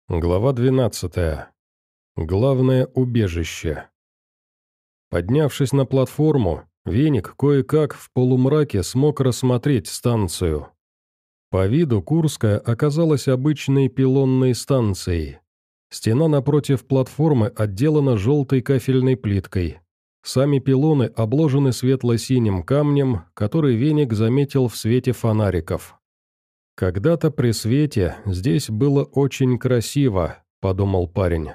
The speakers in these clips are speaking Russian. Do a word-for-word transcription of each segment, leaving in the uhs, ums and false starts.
Глава двенадцатая. Главное убежище. Поднявшись на платформу, Веник кое-как в полумраке смог рассмотреть станцию. По виду Курская оказалась обычной пилонной станцией. Стена напротив платформы отделана желтой кафельной плиткой. Сами пилоны обложены светло-синим камнем, который Веник заметил в свете фонариков. «Когда-то при свете здесь было очень красиво», — подумал парень.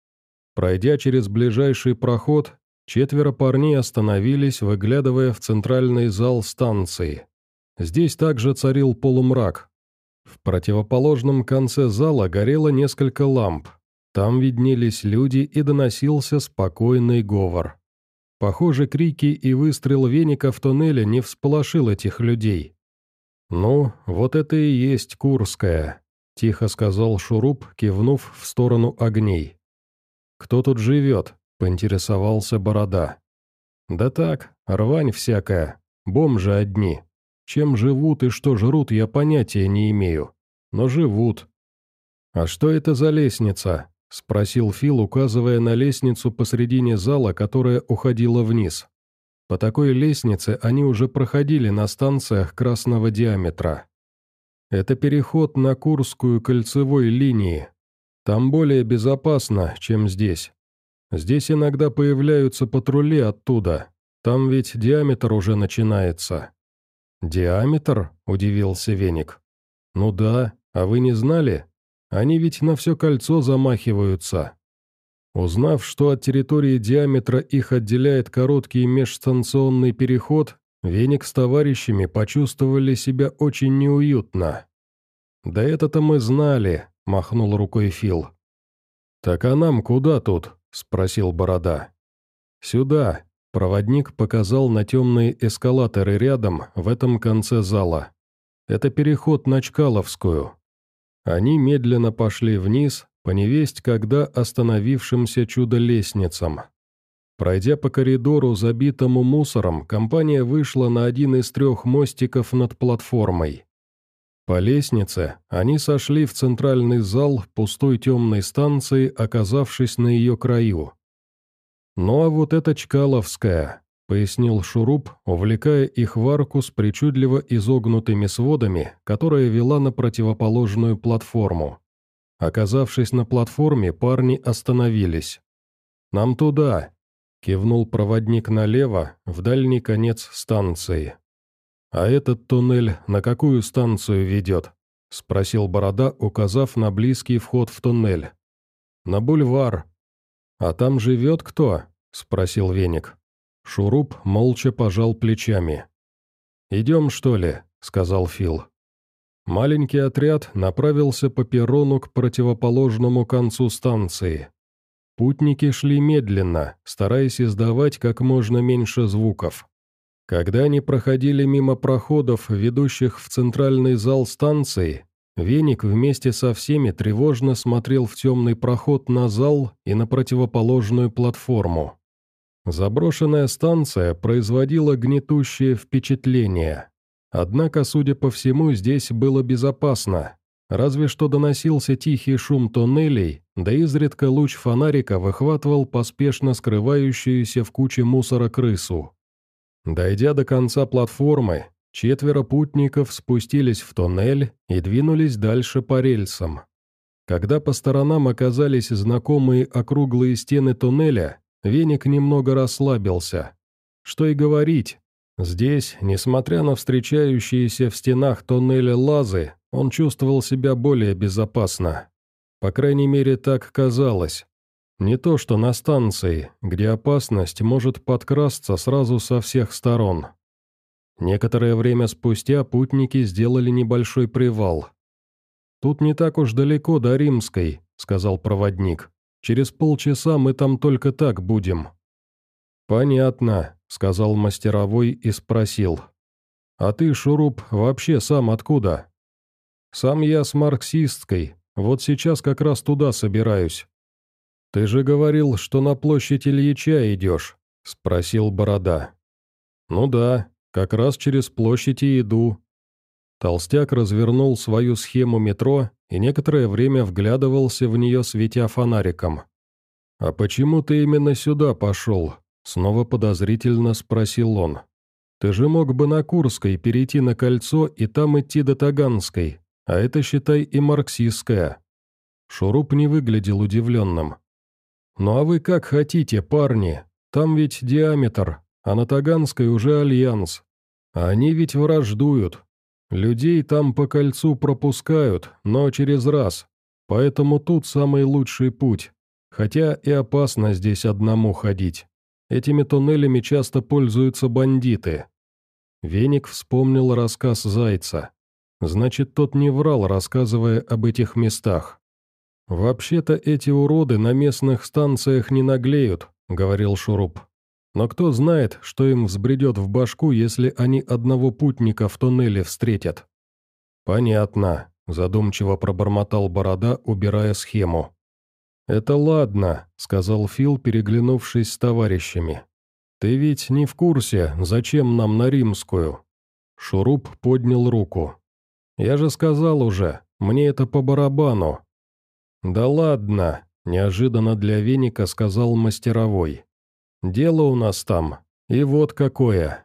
Пройдя через ближайший проход, четверо парней остановились, выглядывая в центральный зал станции. Здесь также царил полумрак. В противоположном конце зала горело несколько ламп. Там виднелись люди и доносился спокойный говор. Похоже, крики и выстрел Веника в туннеле не всполошил этих людей. «Ну, вот это и есть Курская», — тихо сказал Шуруп, кивнув в сторону огней. «Кто тут живет?» — поинтересовался Борода. «Да так, рвань всякая, бомжи одни. Чем живут и что жрут, я понятия не имею. Но живут». «А что это за лестница?» — спросил Фил, указывая на лестницу посредине зала, которая уходила вниз. По такой лестнице они уже проходили на станциях красного диаметра. Это переход на Курскую кольцевой линии. Там более безопасно, чем здесь. Здесь иногда появляются патрули оттуда. Там ведь диаметр уже начинается. «Диаметр?» – удивился Веник. «Ну да, а вы не знали? Они ведь на все кольцо замахиваются». Узнав, что от территории диаметра их отделяет короткий межстанционный переход, Веник с товарищами почувствовали себя очень неуютно. «Да это-то мы знали», — махнул рукой Фил. «Так а нам куда тут?» — спросил Борода. «Сюда», — проводник показал на темные эскалаторы рядом, в этом конце зала. «Это переход на Чкаловскую». Они медленно пошли вниз, по невесть когда остановившимся чудо-лестницам. Пройдя по коридору, забитому мусором, компания вышла на один из трех мостиков над платформой. По лестнице они сошли в центральный зал пустой темной станции, оказавшись на ее краю. «Ну а вот это Чкаловская», — пояснил Шуруп, увлекая их в арку с причудливо изогнутыми сводами, которая вела на противоположную платформу. Оказавшись на платформе, парни остановились. «Нам туда», — кивнул проводник налево, в дальний конец станции. «А этот туннель на какую станцию ведет?» — спросил Борода, указав на близкий вход в туннель. «На бульвар». «А там живет кто?» — спросил Веник. Шуруп молча пожал плечами. «Идем, что ли?» — сказал Фил. Маленький отряд направился по перрону к противоположному концу станции. Путники шли медленно, стараясь издавать как можно меньше звуков. Когда они проходили мимо проходов, ведущих в центральный зал станции, Веник вместе со всеми тревожно смотрел в темный проход на зал и на противоположную платформу. Заброшенная станция производила гнетущее впечатление. Однако, судя по всему, здесь было безопасно. Разве что доносился тихий шум туннелей, да изредка луч фонарика выхватывал поспешно скрывающуюся в куче мусора крысу. Дойдя до конца платформы, четверо путников спустились в туннель и двинулись дальше по рельсам. Когда по сторонам оказались знакомые округлые стены туннеля, Веник немного расслабился. Что и говорить. Здесь, несмотря на встречающиеся в стенах туннеля лазы, он чувствовал себя более безопасно. По крайней мере, так казалось. Не то что на станции, где опасность может подкрасться сразу со всех сторон. Некоторое время спустя путники сделали небольшой привал. «Тут не так уж далеко до Римской», — сказал проводник. «Через полчаса мы там только так будем». «Понятно», — сказал мастеровой и спросил. «А ты, Шуруп, вообще сам откуда?» «Сам я с марксистской, вот сейчас как раз туда собираюсь». «Ты же говорил, что на площадь Ильича идешь?» — спросил Борода. «Ну да, как раз через площадь и иду». Толстяк развернул свою схему метро и некоторое время вглядывался в нее, светя фонариком. «А почему ты именно сюда пошел?» — снова подозрительно спросил он. «Ты же мог бы на Курской перейти на кольцо и там идти до Таганской, а это, считай, и марксистская». Шуруп не выглядел удивленным. «Ну а вы как хотите, парни, там ведь диаметр, а на Таганской уже альянс. А они ведь враждуют. Людей там по кольцу пропускают, но через раз, поэтому тут самый лучший путь. Хотя и опасно здесь одному ходить. Этими туннелями часто пользуются бандиты». Веник вспомнил рассказ Зайца. Значит, тот не врал, рассказывая об этих местах. «Вообще-то эти уроды на местных станциях не наглеют», — говорил Шуруп. «Но кто знает, что им взбредет в башку, если они одного путника в туннеле встретят?» «Понятно», — задумчиво пробормотал Борода, убирая схему. «Это ладно», — сказал Фил, переглянувшись с товарищами. «Ты ведь не в курсе, зачем нам на Римскую?» Шуруп поднял руку. «Я же сказал уже, мне это по барабану». «Да ладно», — неожиданно для Веника сказал мастеровой. «Дело у нас там, и вот какое».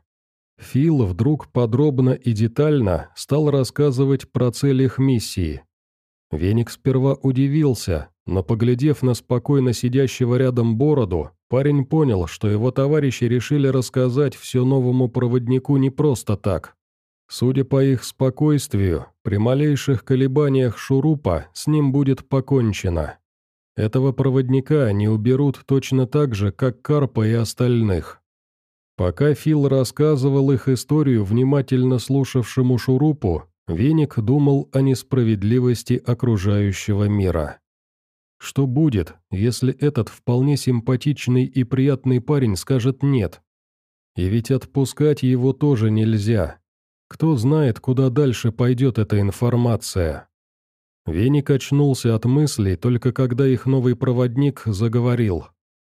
Фил вдруг подробно и детально стал рассказывать про цель их миссии. Веник сперва удивился, но, поглядев на спокойно сидящего рядом Бороду, парень понял, что его товарищи решили рассказать все новому проводнику не просто так. Судя по их спокойствию, при малейших колебаниях Шурупа с ним будет покончено. Этого проводника они уберут точно так же, как Карпа и остальных. Пока Фил рассказывал их историю внимательно слушавшему Шурупу, Веник думал о несправедливости окружающего мира. Что будет, если этот вполне симпатичный и приятный парень скажет «нет»? И ведь отпускать его тоже нельзя. Кто знает, куда дальше пойдет эта информация. Веник очнулся от мыслей, только когда их новый проводник заговорил.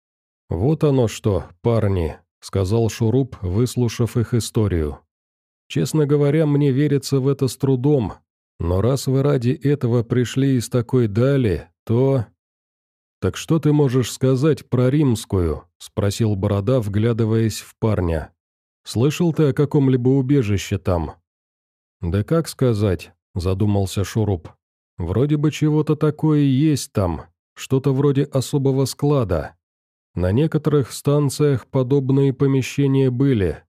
«Вот оно что, парни», — сказал Шуруп, выслушав их историю. «Честно говоря, мне верится в это с трудом, но раз вы ради этого пришли из такой дали, то...» «Так что ты можешь сказать про Римскую?» — спросил Борода, вглядываясь в парня. «Слышал ты о каком-либо убежище там?» «Да как сказать?» — задумался Шуруп. «Вроде бы чего-то такое есть там, что-то вроде особого склада. На некоторых станциях подобные помещения были.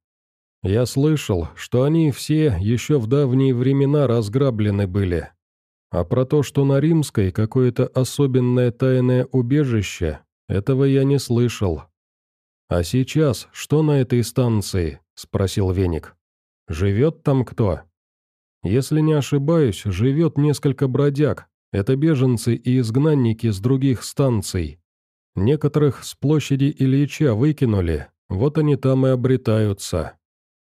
Я слышал, что они все еще в давние времена разграблены были. А про то, что на Римской какое-то особенное тайное убежище, этого я не слышал». «А сейчас что на этой станции?» — спросил Веник. «Живет там кто?» «Если не ошибаюсь, живет несколько бродяг. Это беженцы и изгнанники с других станций. Некоторых с площади Ильича выкинули, вот они там и обретаются.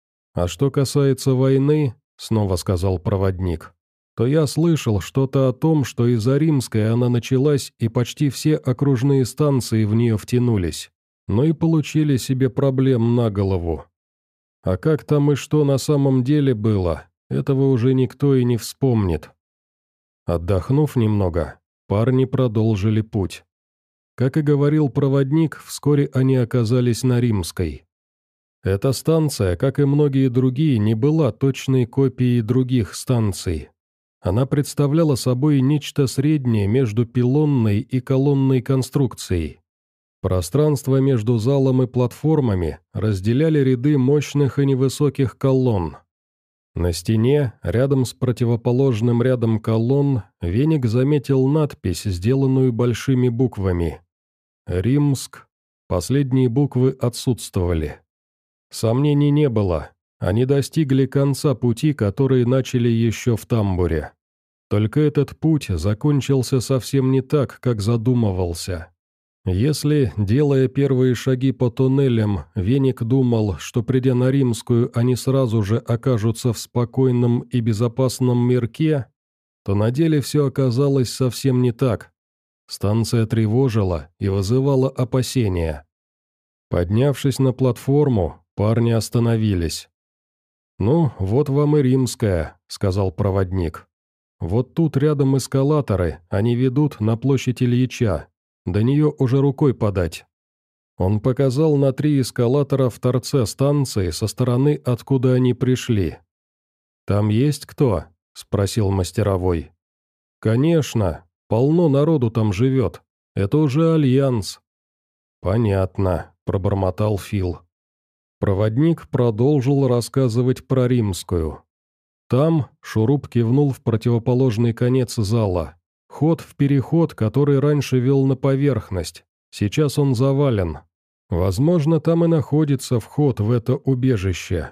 А что касается войны, — снова сказал проводник, — то я слышал что-то о том, что из-за Римской она началась, и почти все окружные станции в нее втянулись, но и получили себе проблем на голову. А как там и что на самом деле было, этого уже никто и не вспомнит». Отдохнув немного, парни продолжили путь. Как и говорил проводник, вскоре они оказались на Римской. Эта станция, как и многие другие, не была точной копией других станций. Она представляла собой нечто среднее между пилонной и колонной конструкцией. Пространство между залом и платформами разделяли ряды мощных и невысоких колонн. На стене, рядом с противоположным рядом колонн, Веник заметил надпись, сделанную большими буквами. «Римск». Последние буквы отсутствовали. Сомнений не было. Они достигли конца пути, который начали еще в тамбуре. Только этот путь закончился совсем не так, как задумывался. Если, делая первые шаги по туннелям, Веник думал, что, придя на Римскую, они сразу же окажутся в спокойном и безопасном мирке, то на деле все оказалось совсем не так. Станция тревожила и вызывала опасения. Поднявшись на платформу, парни остановились. «Ну, вот вам и Римская», сказал проводник. «Вот тут рядом эскалаторы, они ведут на площадь Ильича. До нее уже рукой подать». Он показал на три эскалатора в торце станции со стороны, откуда они пришли. «Там есть кто?» – спросил мастеровой. «Конечно, полно народу там живет. Это уже альянс». «Понятно», – пробормотал Фил. Проводник продолжил рассказывать про римскую. Там Шуруп кивнул в противоположный конец зала. Ход в переход, который раньше вел на поверхность. Сейчас он завален. Возможно, там и находится вход в это убежище.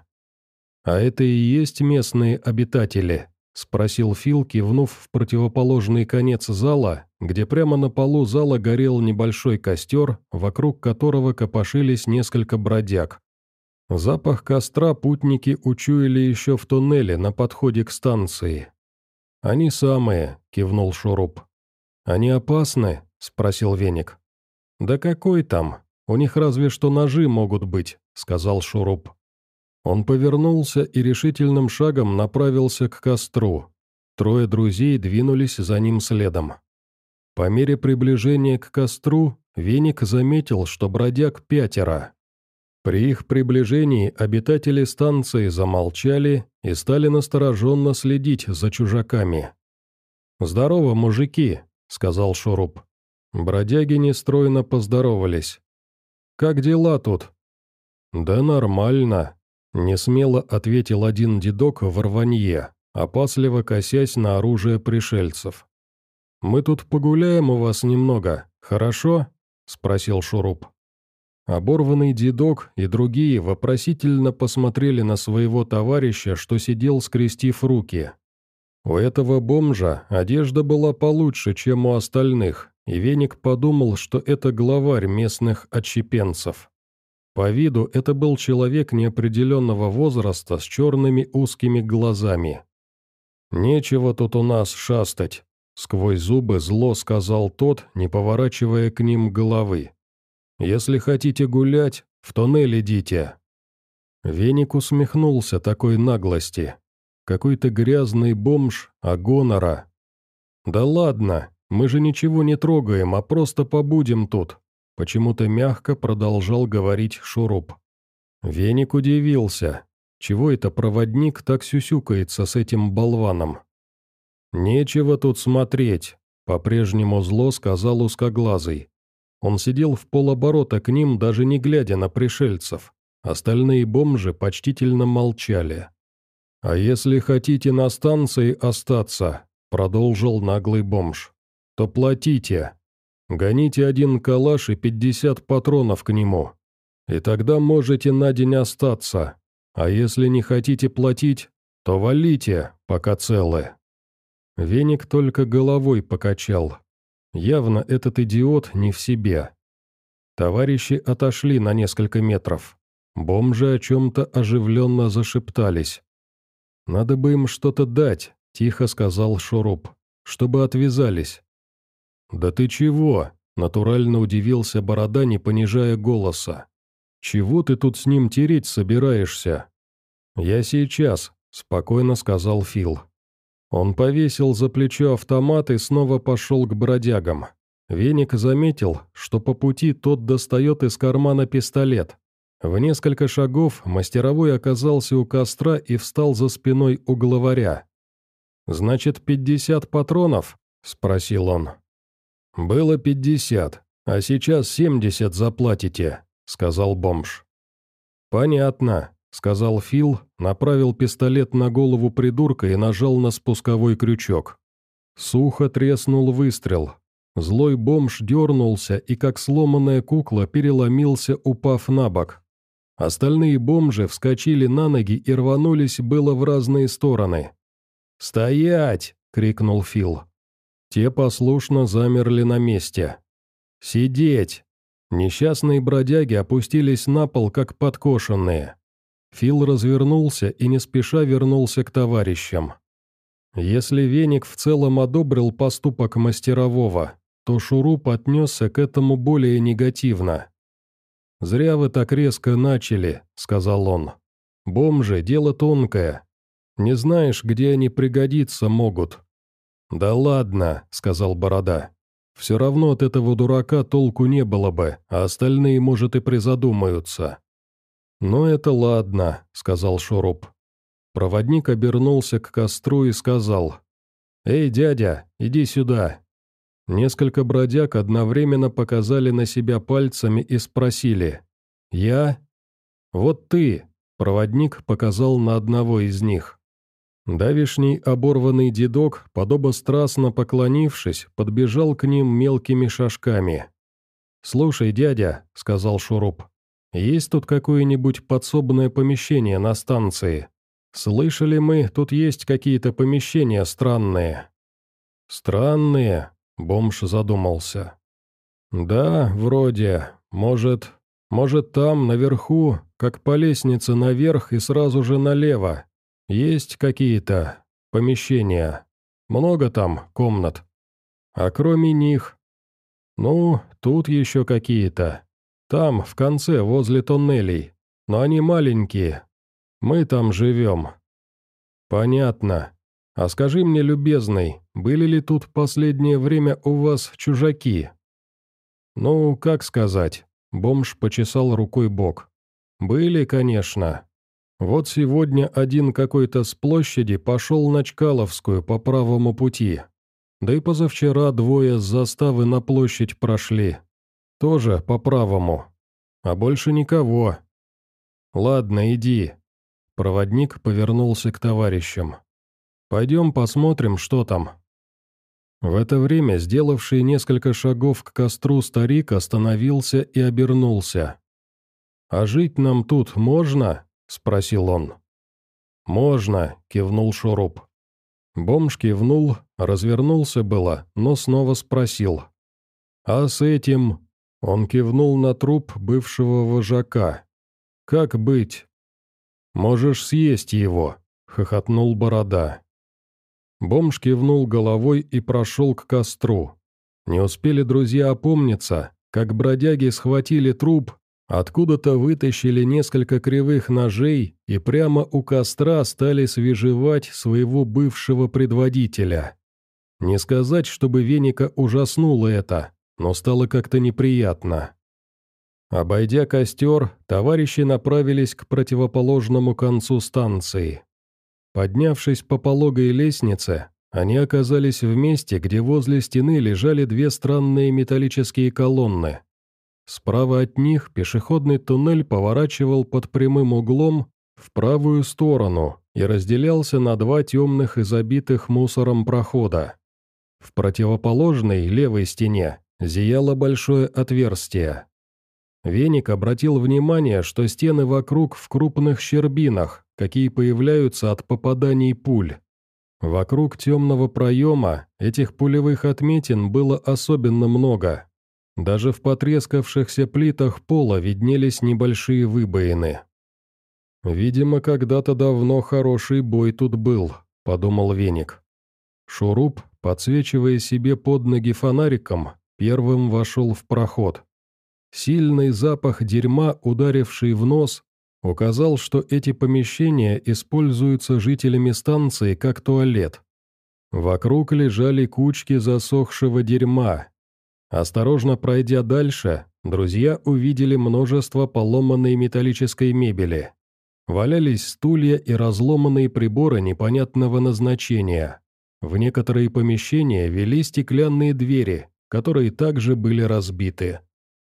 «А это и есть местные обитатели?» – спросил Фил, кивнув в противоположный конец зала, где прямо на полу зала горел небольшой костер, вокруг которого копошились несколько бродяг. Запах костра путники учуяли еще в туннеле на подходе к станции. «Они самые», – кивнул Шуруп. «Они опасны?» – спросил Веник. «Да какой там? У них разве что ножи могут быть», – сказал Шуруп. Он повернулся и решительным шагом направился к костру. Трое друзей двинулись за ним следом. По мере приближения к костру Веник заметил, что бродяг пятеро. При их приближении обитатели станции замолчали и стали настороженно следить за чужаками. «Здорово, мужики», — сказал Шуруп. Бродяги нестройно поздоровались. «Как дела тут?» «Да нормально», — несмело ответил один дедок в рванье, опасливо косясь на оружие пришельцев. «Мы тут погуляем у вас немного, хорошо?» — спросил Шуруп. Оборванный дедок и другие вопросительно посмотрели на своего товарища, что сидел, скрестив руки. У этого бомжа одежда была получше, чем у остальных, и Веник подумал, что это главарь местных отщепенцев. По виду это был человек неопределенного возраста с черными узкими глазами. «Нечего тут у нас шастать», — сквозь зубы зло сказал тот, не поворачивая к ним головы. «Если хотите гулять, в туннель идите». Веник усмехнулся такой наглости. Какой-то грязный бомж, а гонора. «Да ладно, мы же ничего не трогаем, а просто побудем тут», почему-то мягко продолжал говорить Шуруп. Веник удивился. Чего это проводник так сюсюкается с этим болваном? «Нечего тут смотреть», — по-прежнему зло сказал узкоглазый. Он сидел в полоборота к ним, даже не глядя на пришельцев. Остальные бомжи почтительно молчали. «А если хотите на станции остаться», — продолжил наглый бомж, — «то платите. Гоните один калаш и пятьдесят патронов к нему. И тогда можете на день остаться. А если не хотите платить, то валите, пока целы». Веник только головой покачал. Явно этот идиот не в себе. Товарищи отошли на несколько метров. Бомжи о чем-то оживленно зашептались. «Надо бы им что-то дать», — тихо сказал Шуруп, — «чтобы отвязались». «Да ты чего?» — натурально удивился Борода, не понижая голоса. «Чего ты тут с ним тереть собираешься?» «Я сейчас», — спокойно сказал Фил. Он повесил за плечо автомат и снова пошел к бродягам. Веник заметил, что по пути тот достает из кармана пистолет. В несколько шагов мастеровой оказался у костра и встал за спиной у главаря. «Значит, пятьдесят патронов?» – спросил он. «Было пятьдесят, а сейчас семьдесят заплатите», – сказал бомж. «Понятно», — сказал Фил, направил пистолет на голову придурка и нажал на спусковой крючок. Сухо треснул выстрел. Злой бомж дернулся и, как сломанная кукла, переломился, упав на бок. Остальные бомжи вскочили на ноги и рванулись было в разные стороны. «Стоять!» — крикнул Фил. Те послушно замерли на месте. «Сидеть!» Несчастные бродяги опустились на пол, как подкошенные. Фил развернулся и не спеша вернулся к товарищам. Если Веник в целом одобрил поступок мастерового, то Шуруп отнесся к этому более негативно. «Зря вы так резко начали», — сказал он. «Бомжи — дело тонкое. Не знаешь, где они пригодиться могут». «Да ладно», — сказал Борода. «Все равно от этого дурака толку не было бы, а остальные, может, и призадумаются». «Ну это ладно», — сказал Шуруп. Проводник обернулся к костру и сказал: «Эй, дядя, иди сюда». Несколько бродяг одновременно показали на себя пальцами и спросили: «Я?» «Вот ты», — проводник показал на одного из них. Давишний оборванный дедок, подобострастно поклонившись, подбежал к ним мелкими шажками. «Слушай, дядя», — сказал Шуруп, — «есть тут какое-нибудь подсобное помещение на станции? Слышали мы, тут есть какие-то помещения странные». «Странные?» — бомж задумался. «Да, вроде. Может, может там, наверху, как по лестнице наверх и сразу же налево. Есть какие-то помещения. Много там комнат. А кроме них... Ну, тут еще какие-то. Там, в конце, возле тоннелей. Но они маленькие. Мы там живем». «Понятно. А скажи мне, любезный, были ли тут последнее время у вас чужаки?» «Ну, как сказать?» — бомж почесал рукой бок. «Были, конечно. Вот сегодня один какой-то с площади пошел на Чкаловскую по правому пути. Да и позавчера двое с заставы на площадь прошли. Тоже по правому. А больше никого». «Ладно, иди». Проводник повернулся к товарищам. «Пойдем посмотрим, что там». В это время сделавший несколько шагов к костру старик остановился и обернулся. «А жить нам тут можно?» — спросил он. «Можно», — кивнул Шуруп. Бомж кивнул, развернулся было, но снова спросил. «А с этим?» — он кивнул на труп бывшего вожака. «Как быть?» «Можешь съесть его», — хохотнул Борода. Бомж кивнул головой и прошел к костру. Не успели друзья опомниться, как бродяги схватили труп, откуда-то вытащили несколько кривых ножей и прямо у костра стали свежевать своего бывшего предводителя. Не сказать, чтобы Веника ужаснуло это, но стало как-то неприятно. Обойдя костер, товарищи направились к противоположному концу станции. Поднявшись по пологой лестнице, они оказались в месте, где возле стены лежали две странные металлические колонны. Справа от них пешеходный туннель поворачивал под прямым углом в правую сторону и разделялся на два темных и забитых мусором прохода. В противоположной, левой стене, зияло большое отверстие. Веник обратил внимание, что стены вокруг в крупных щербинах, какие появляются от попаданий пуль. Вокруг темного проема этих пулевых отметин было особенно много. Даже в потрескавшихся плитах пола виднелись небольшие выбоины. «Видимо, когда-то давно хороший бой тут был», — подумал Веник. Шуруп, подсвечивая себе под ноги фонариком, первым вошел в проход. Сильный запах дерьма, ударивший в нос, указал, что эти помещения используются жителями станции как туалет. Вокруг лежали кучки засохшего дерьма. Осторожно пройдя дальше, друзья увидели множество поломанной металлической мебели. Валялись стулья и разломанные приборы непонятного назначения. В некоторые помещения вели стеклянные двери, которые также были разбиты.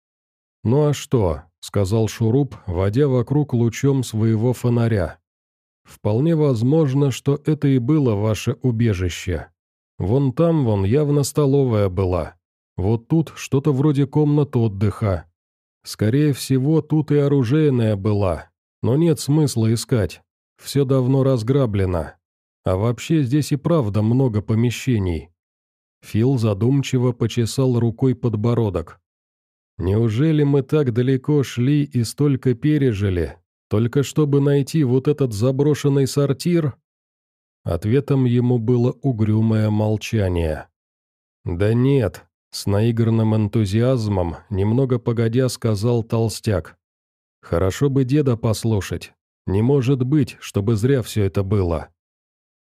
«Ну а что?» — сказал Шуруп, водя вокруг лучом своего фонаря. «Вполне возможно, что это и было ваше убежище. Вон там, вон явно столовая была. Вот тут что-то вроде комнат отдыха. Скорее всего, тут и оружейная была, но нет смысла искать. Все давно разграблено. А вообще здесь и правда много помещений». Фил задумчиво почесал рукой подбородок. «Неужели мы так далеко шли и столько пережили, только чтобы найти вот этот заброшенный сортир?» Ответом ему было угрюмое молчание. «Да нет», — с наигранным энтузиазмом, немного погодя сказал толстяк. «Хорошо бы деда послушать. Не может быть, чтобы зря все это было.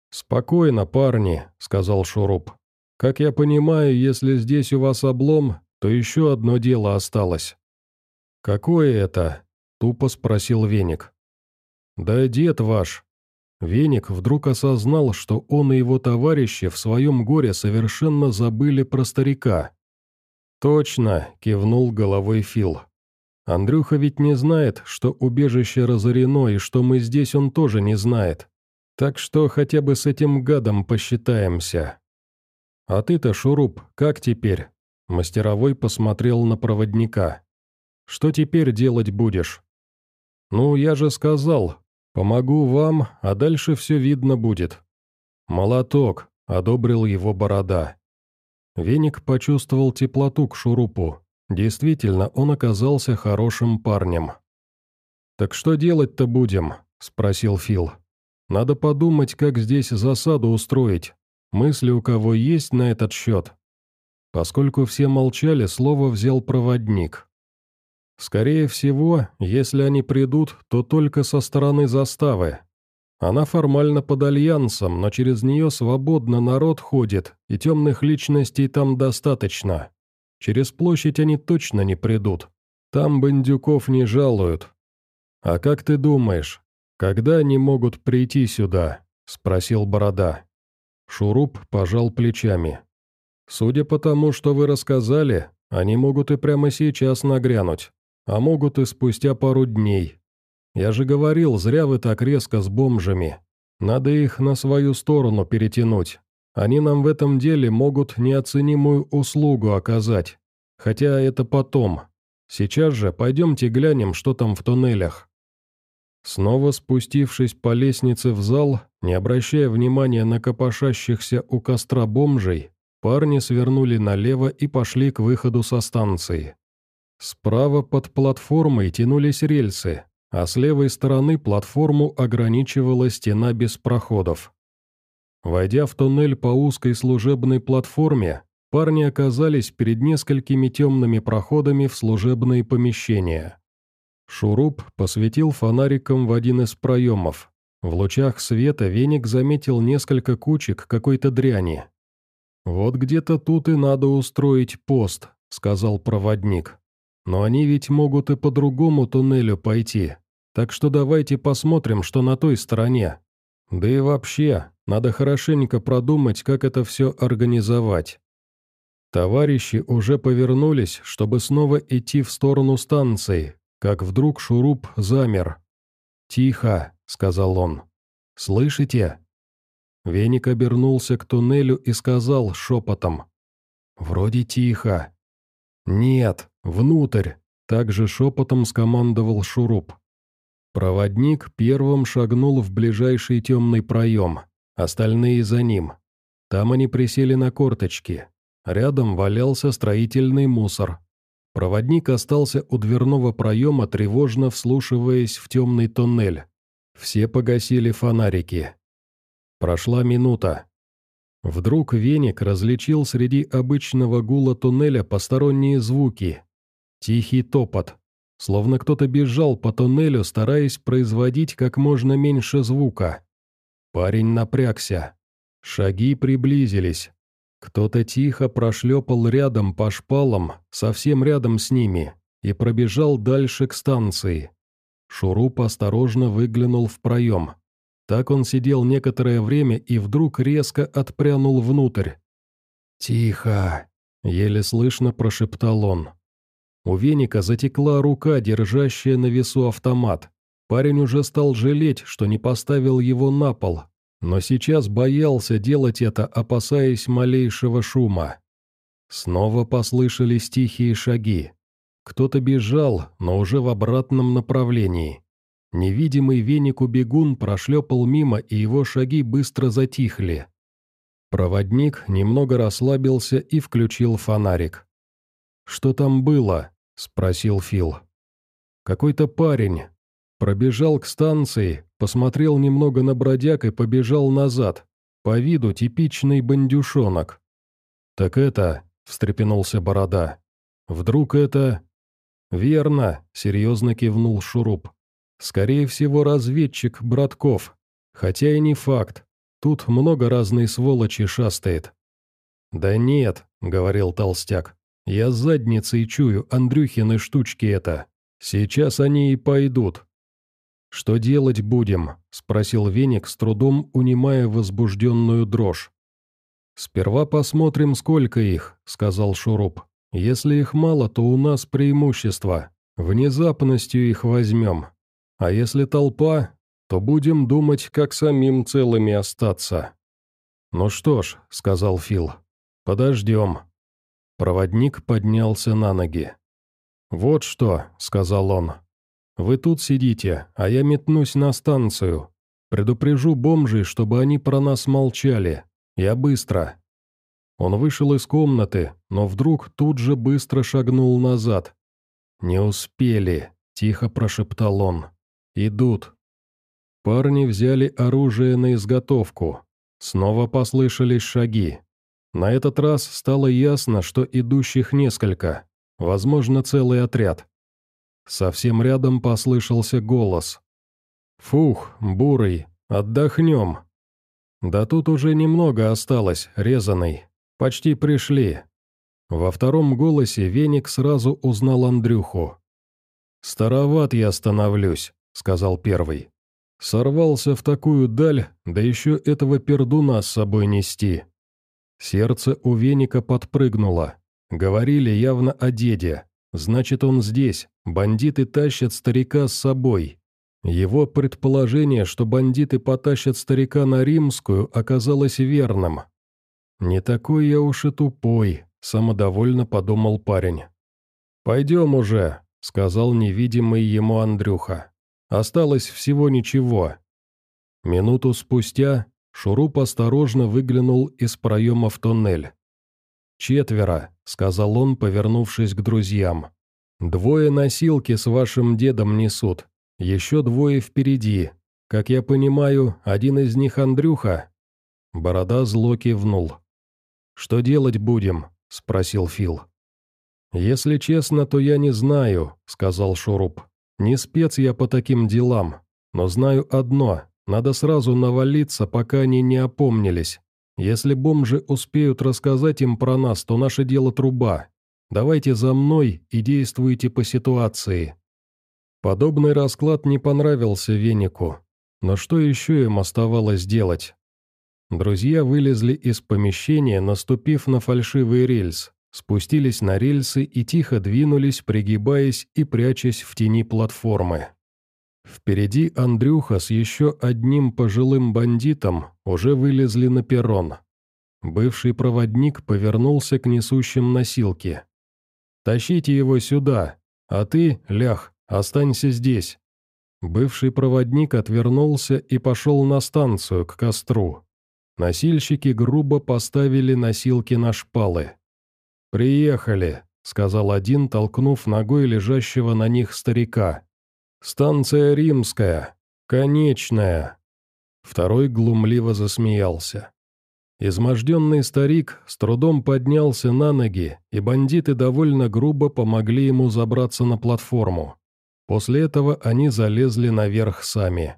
«Спокойно, парни», — сказал Шуруп. «Как я понимаю, если здесь у вас облом, то еще одно дело осталось». «Какое это?» — тупо спросил Веник. «Да дед ваш». Веник вдруг осознал, что он и его товарищи в своем горе совершенно забыли про старика. «Точно», — кивнул головой Фил. «Андрюха ведь не знает, что убежище разорено, и что мы здесь, он тоже не знает. Так что хотя бы с этим гадом посчитаемся». «А ты-то, Шуруп, как теперь?» Мастеровой посмотрел на проводника. «Что теперь делать будешь?» «Ну, я же сказал, помогу вам, а дальше все видно будет». «Молоток», — одобрил его Борода. Веник почувствовал теплоту к Шурупу. Действительно, он оказался хорошим парнем. «Так что делать-то будем?» — спросил Фил. «Надо подумать, как здесь засаду устроить. Мысли у кого есть на этот счет?» Поскольку все молчали, слово взял проводник. «Скорее всего, если они придут, то только со стороны заставы. Она формально под альянсом, но через нее свободно народ ходит, и темных личностей там достаточно. Через площадь они точно не придут. Там бандюков не жалуют. А как ты думаешь, когда они могут прийти сюда?» — спросил Борода. Шуруп пожал плечами. «Судя по тому, что вы рассказали, они могут и прямо сейчас нагрянуть, а могут и спустя пару дней. Я же говорил, зря вы так резко с бомжами. Надо их на свою сторону перетянуть. Они нам в этом деле могут неоценимую услугу оказать. Хотя это потом. Сейчас же пойдемте глянем, что там в туннелях». Снова спустившись по лестнице в зал, не обращая внимания на копошащихся у костра бомжей, парни свернули налево и пошли к выходу со станции. Справа под платформой тянулись рельсы, а с левой стороны платформу ограничивала стена без проходов. Войдя в туннель по узкой служебной платформе, парни оказались перед несколькими темными проходами в служебные помещения. Шуруп посветил фонариком в один из проемов. В лучах света Веник заметил несколько кучек какой-то дряни. «Вот где-то тут и надо устроить пост», — сказал проводник. «Но они ведь могут и по другому туннелю пойти, так что давайте посмотрим, что на той стороне. Да и вообще, надо хорошенько продумать, как это все организовать». Товарищи уже повернулись, чтобы снова идти в сторону станции, как вдруг Шуруп замер. «Тихо», — сказал он. «Слышите?» Веник обернулся к туннелю и сказал шепотом. «Вроде тихо». «Нет, внутрь», — также шепотом скомандовал Шуруп. Проводник первым шагнул в ближайший темный проем, остальные за ним. Там они присели на корточки. Рядом валялся строительный мусор. Проводник остался у дверного проема, тревожно вслушиваясь в темный туннель. Все погасили фонарики. Прошла минута. Вдруг Веник различил среди обычного гула туннеля посторонние звуки. Тихий топот. Словно кто-то бежал по туннелю, стараясь производить как можно меньше звука. Парень напрягся. Шаги приблизились. Кто-то тихо прошлепал рядом по шпалам, совсем рядом с ними, и пробежал дальше к станции. Шуруп осторожно выглянул в проем. Так он сидел некоторое время и вдруг резко отпрянул внутрь. «Тихо!» — еле слышно прошептал он. У Веника затекла рука, держащая на весу автомат. Парень уже стал жалеть, что не поставил его на пол, но сейчас боялся делать это, опасаясь малейшего шума. Снова послышались тихие шаги. Кто-то бежал, но уже в обратном направлении. Невидимый Венику бегун прошлепал мимо, и его шаги быстро затихли. Проводник немного расслабился и включил фонарик. «Что там было?» — спросил Фил. «Какой-то парень. Пробежал к станции, посмотрел немного на бродяг и побежал назад. По виду типичный бандюшонок». «Так это...» — встрепенулся Борода. «Вдруг это...» «Верно», — серьезно кивнул Шуруп. «Скорее всего, разведчик Братков. Хотя и не факт. Тут много разной сволочи шастает». «Да нет», — говорил толстяк, — «я задницей чую Андрюхины штучки это. Сейчас они и пойдут». «Что делать будем?» — спросил Веник, с трудом унимая возбужденную дрожь. «Сперва посмотрим, сколько их», — сказал Шуруп. «Если их мало, то у нас преимущество. Внезапностью их возьмем. А если толпа, то будем думать, как самим целыми остаться». «Ну что ж», — сказал Фил, — «подождем». Проводник поднялся на ноги. «Вот что», — сказал он, — «вы тут сидите, а я метнусь на станцию. Предупрежу бомжей, чтобы они про нас молчали. Я быстро». Он вышел из комнаты, но вдруг тут же быстро шагнул назад. «Не успели», — тихо прошептал он. «Идут». Парни взяли оружие на изготовку. Снова послышались шаги. На этот раз стало ясно, что идущих несколько, возможно, целый отряд. Совсем рядом послышался голос. «Фух, Бурый, отдохнем». «Да тут уже немного осталось, резаной. Почти пришли». Во втором голосе Веник сразу узнал Андрюху. «Староват я становлюсь», — сказал первый. «Сорвался в такую даль, да еще этого пердуна с собой нести». Сердце у Веника подпрыгнуло. Говорили явно о деде. Значит, он здесь. Бандиты тащат старика с собой. Его предположение, что бандиты потащат старика на Римскую, оказалось верным. «Не такой я уж и тупой», — самодовольно подумал парень. «Пойдем уже», — сказал невидимый ему Андрюха. «Осталось всего ничего». Минуту спустя Шуруп осторожно выглянул из проема в туннель. «Четверо», — сказал он, повернувшись к друзьям. «Двое носилки с вашим дедом несут, еще двое впереди. Как я понимаю, один из них Андрюха». Борода зло кивнул. «Что делать будем?» — спросил Фил. «Если честно, то я не знаю», — сказал Шуруп. «Не спец я по таким делам, но знаю одно. Надо сразу навалиться, пока они не опомнились. Если бомжи успеют рассказать им про нас, то наше дело труба. Давайте за мной и действуйте по ситуации». Подобный расклад не понравился Венику. Но что еще им оставалось делать? Друзья вылезли из помещения, наступив на фальшивый рельс, спустились на рельсы и тихо двинулись, пригибаясь и прячась в тени платформы. Впереди Андрюха с еще одним пожилым бандитом уже вылезли на перрон. Бывший проводник повернулся к несущим носилки. «Тащите его сюда, а ты, лях, останься здесь». Бывший проводник отвернулся и пошел на станцию, к костру. Носильщики грубо поставили носилки на шпалы. «Приехали», — сказал один, толкнув ногой лежащего на них старика. «Станция Римская. Конечная». Второй глумливо засмеялся. Изможденный старик с трудом поднялся на ноги, и бандиты довольно грубо помогли ему забраться на платформу. После этого они залезли наверх сами.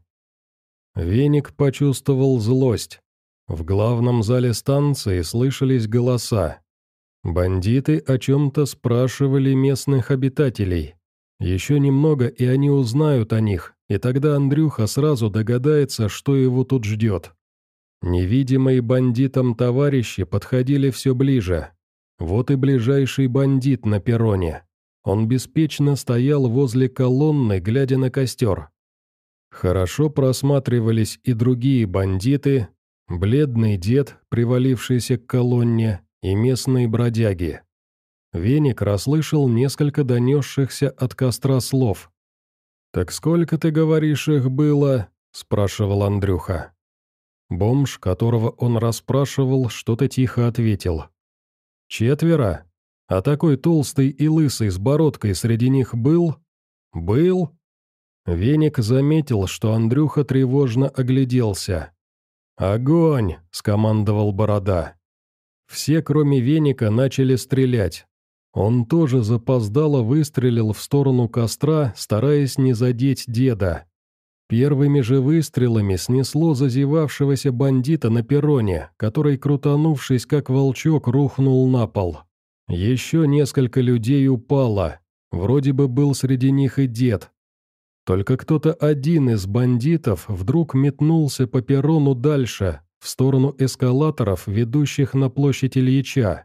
Веник почувствовал злость. В главном зале станции слышались голоса. Бандиты о чем-то спрашивали местных обитателей. Еще немного, и они узнают о них, и тогда Андрюха сразу догадается, что его тут ждет. Невидимые бандитам товарищи подходили все ближе. Вот и ближайший бандит на перроне. Он беспечно стоял возле колонны, глядя на костер. Хорошо просматривались и другие бандиты, бледный дед, привалившийся к колонне, и местные бродяги. Веник расслышал несколько донесшихся от костра слов. «Так сколько, ты говоришь, их было?» – спрашивал Андрюха. Бомж, которого он расспрашивал, что-то тихо ответил. «Четверо? А такой толстый и лысый с бородкой среди них был?» «Был?» Веник заметил, что Андрюха тревожно огляделся. «Огонь!» – скомандовал Борода. Все, кроме Веника, начали стрелять. Он тоже запоздало выстрелил в сторону костра, стараясь не задеть деда. Первыми же выстрелами снесло зазевавшегося бандита на перроне, который, крутанувшись как волчок, рухнул на пол. Еще несколько людей упало, вроде бы был среди них и дед. Только кто-то один из бандитов вдруг метнулся по перрону дальше, в сторону эскалаторов, ведущих на площадь Ильича.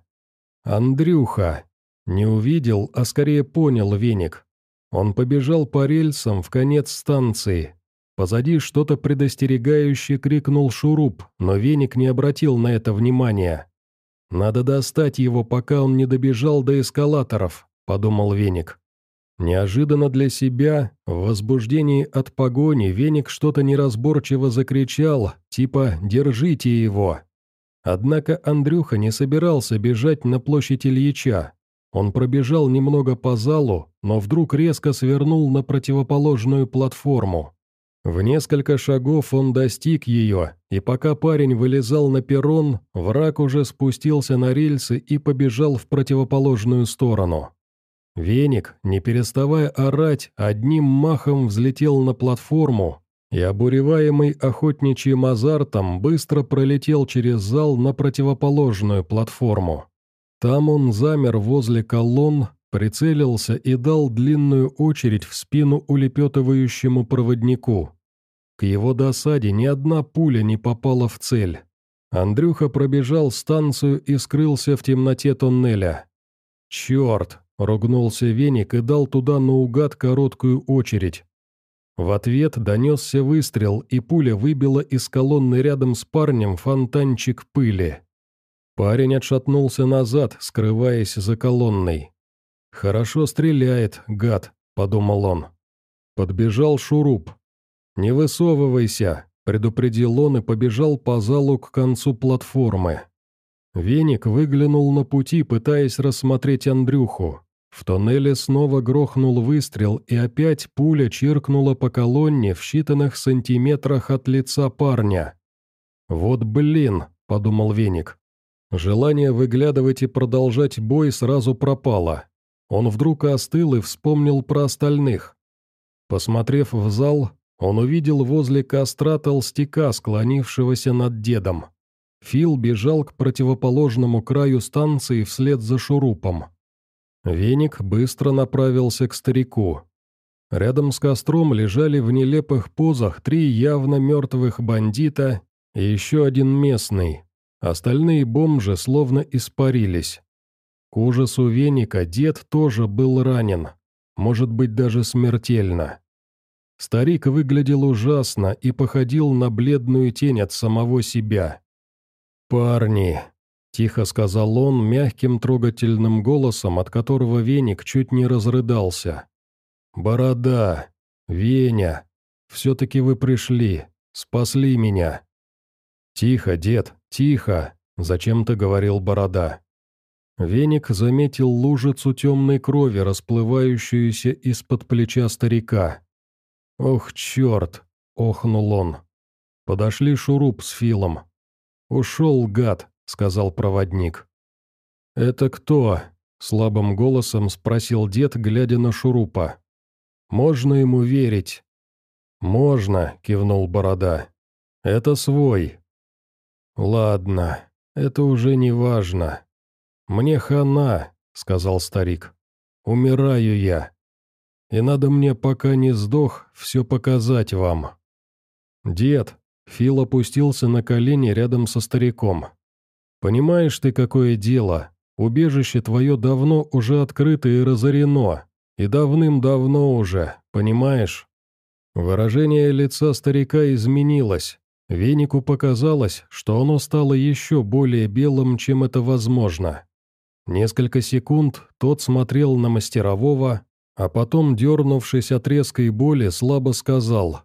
Андрюха. Не увидел, а скорее понял Веник. Он побежал по рельсам в конец станции. Позади что-то предостерегающе крикнул Шуруп, но Веник не обратил на это внимания. «Надо достать его, пока он не добежал до эскалаторов», — подумал Веник. Неожиданно для себя, в возбуждении от погони, Веник что-то неразборчиво закричал, типа «держите его». Однако Андрюха не собирался бежать на площадь Ильича. Он пробежал немного по залу, но вдруг резко свернул на противоположную платформу. В несколько шагов он достиг ее, и пока парень вылезал на перрон, враг уже спустился на рельсы и побежал в противоположную сторону. Веник, не переставая орать, одним махом взлетел на платформу и, обуреваемый охотничьим азартом, быстро пролетел через зал на противоположную платформу. Там он замер возле колонн, прицелился и дал длинную очередь в спину улепетывающему проводнику. К его досаде ни одна пуля не попала в цель. Андрюха пробежал станцию и скрылся в темноте тоннеля. «Черт!» — ругнулся Веник и дал туда наугад короткую очередь. В ответ донесся выстрел, и пуля выбила из колонны рядом с парнем фонтанчик пыли. Парень отшатнулся назад, скрываясь за колонной. «Хорошо стреляет, гад», — подумал он. Подбежал Шуруп. «Не высовывайся», — предупредил он и побежал по залу к концу платформы. Веник выглянул на пути, пытаясь рассмотреть Андрюху. В тоннеле снова грохнул выстрел, и опять пуля чиркнула по колонне в считанных сантиметрах от лица парня. «Вот блин», — подумал Веник. Желание выглядывать и продолжать бой сразу пропало. Он вдруг остыл и вспомнил про остальных. Посмотрев в зал, он увидел возле костра толстяка, склонившегося над дедом. Фил бежал к противоположному краю станции вслед за Шурупом. Веник быстро направился к старику. Рядом с костром лежали в нелепых позах три явно мертвых бандита и еще один местный. Остальные бомжи словно испарились. К ужасу Веника дед тоже был ранен, может быть даже смертельно. Старик выглядел ужасно и походил на бледную тень от самого себя. «Парни», — тихо сказал он мягким трогательным голосом, от которого Веник чуть не разрыдался. «Борода, Веня, все-таки вы пришли, спасли меня». «Тихо, дед, тихо», — зачем-то говорил Борода. Веник заметил лужицу темной крови, расплывающуюся из-под плеча старика. «Ох, черт!» — охнул он. Подошли Шуруп с Филом. «Ушел, гад», — сказал проводник. «Это кто?» — слабым голосом спросил дед, глядя на Шурупа. «Можно ему верить?» «Можно», — кивнул Борода. «Это свой». «Ладно, это уже не важно. Мне хана», — сказал старик. «Умираю я. И надо мне, пока не сдох, все показать вам». «Дед», — Фил опустился на колени рядом со стариком. «Понимаешь ты, какое дело? Убежище твое давно уже открыто и разорено. И давным-давно уже, понимаешь?» Выражение лица старика изменилось. Венику показалось, что оно стало еще более белым, чем это возможно. Несколько секунд тот смотрел на мастерового, а потом, дернувшись от резкой боли, слабо сказал: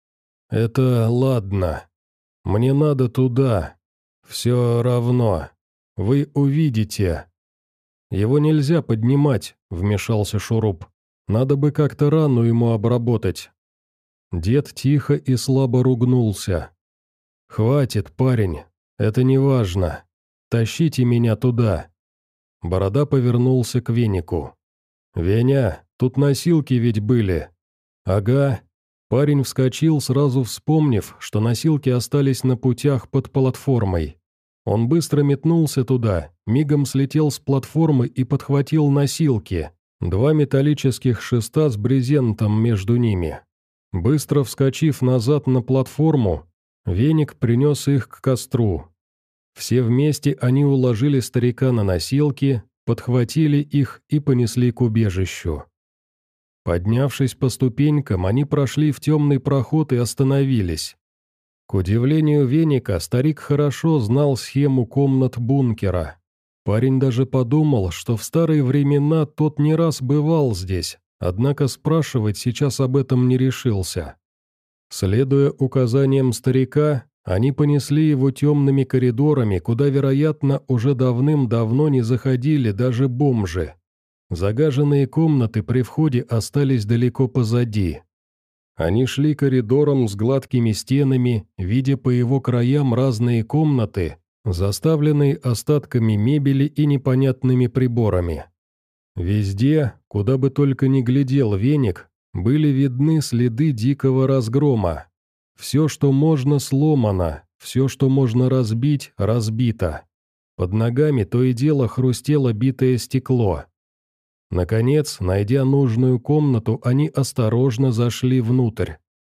«Это ладно. Мне надо туда. Все равно. Вы увидите». «Его нельзя поднимать», — вмешался Шуруп. «Надо бы как-то рану ему обработать». Дед тихо и слабо ругнулся. «Хватит, парень, это не важно. Тащите меня туда». Борода повернулся к Венику. «Веня, тут носилки ведь были». «Ага». Парень вскочил, сразу вспомнив, что носилки остались на путях под платформой. Он быстро метнулся туда, мигом слетел с платформы и подхватил носилки, два металлических шеста с брезентом между ними. Быстро вскочив назад на платформу, Веник принес их к костру. Все вместе они уложили старика на носилки, подхватили их и понесли к убежищу. Поднявшись по ступенькам, они прошли в темный проход и остановились. К удивлению Веника, старик хорошо знал схему комнат бункера. Парень даже подумал, что в старые времена тот не раз бывал здесь, однако спрашивать сейчас об этом не решился. Следуя указаниям старика, они понесли его темными коридорами, куда, вероятно, уже давным-давно не заходили даже бомжи. Загаженные комнаты при входе остались далеко позади. Они шли коридором с гладкими стенами, видя по его краям разные комнаты, заставленные остатками мебели и непонятными приборами. Везде, куда бы только ни глядел Веник, были видны следы дикого разгрома. Все, что можно, сломано, все, что можно разбить, разбито. Под ногами то и дело хрустело битое стекло. Наконец, найдя нужную комнату, они осторожно зашли внутрь.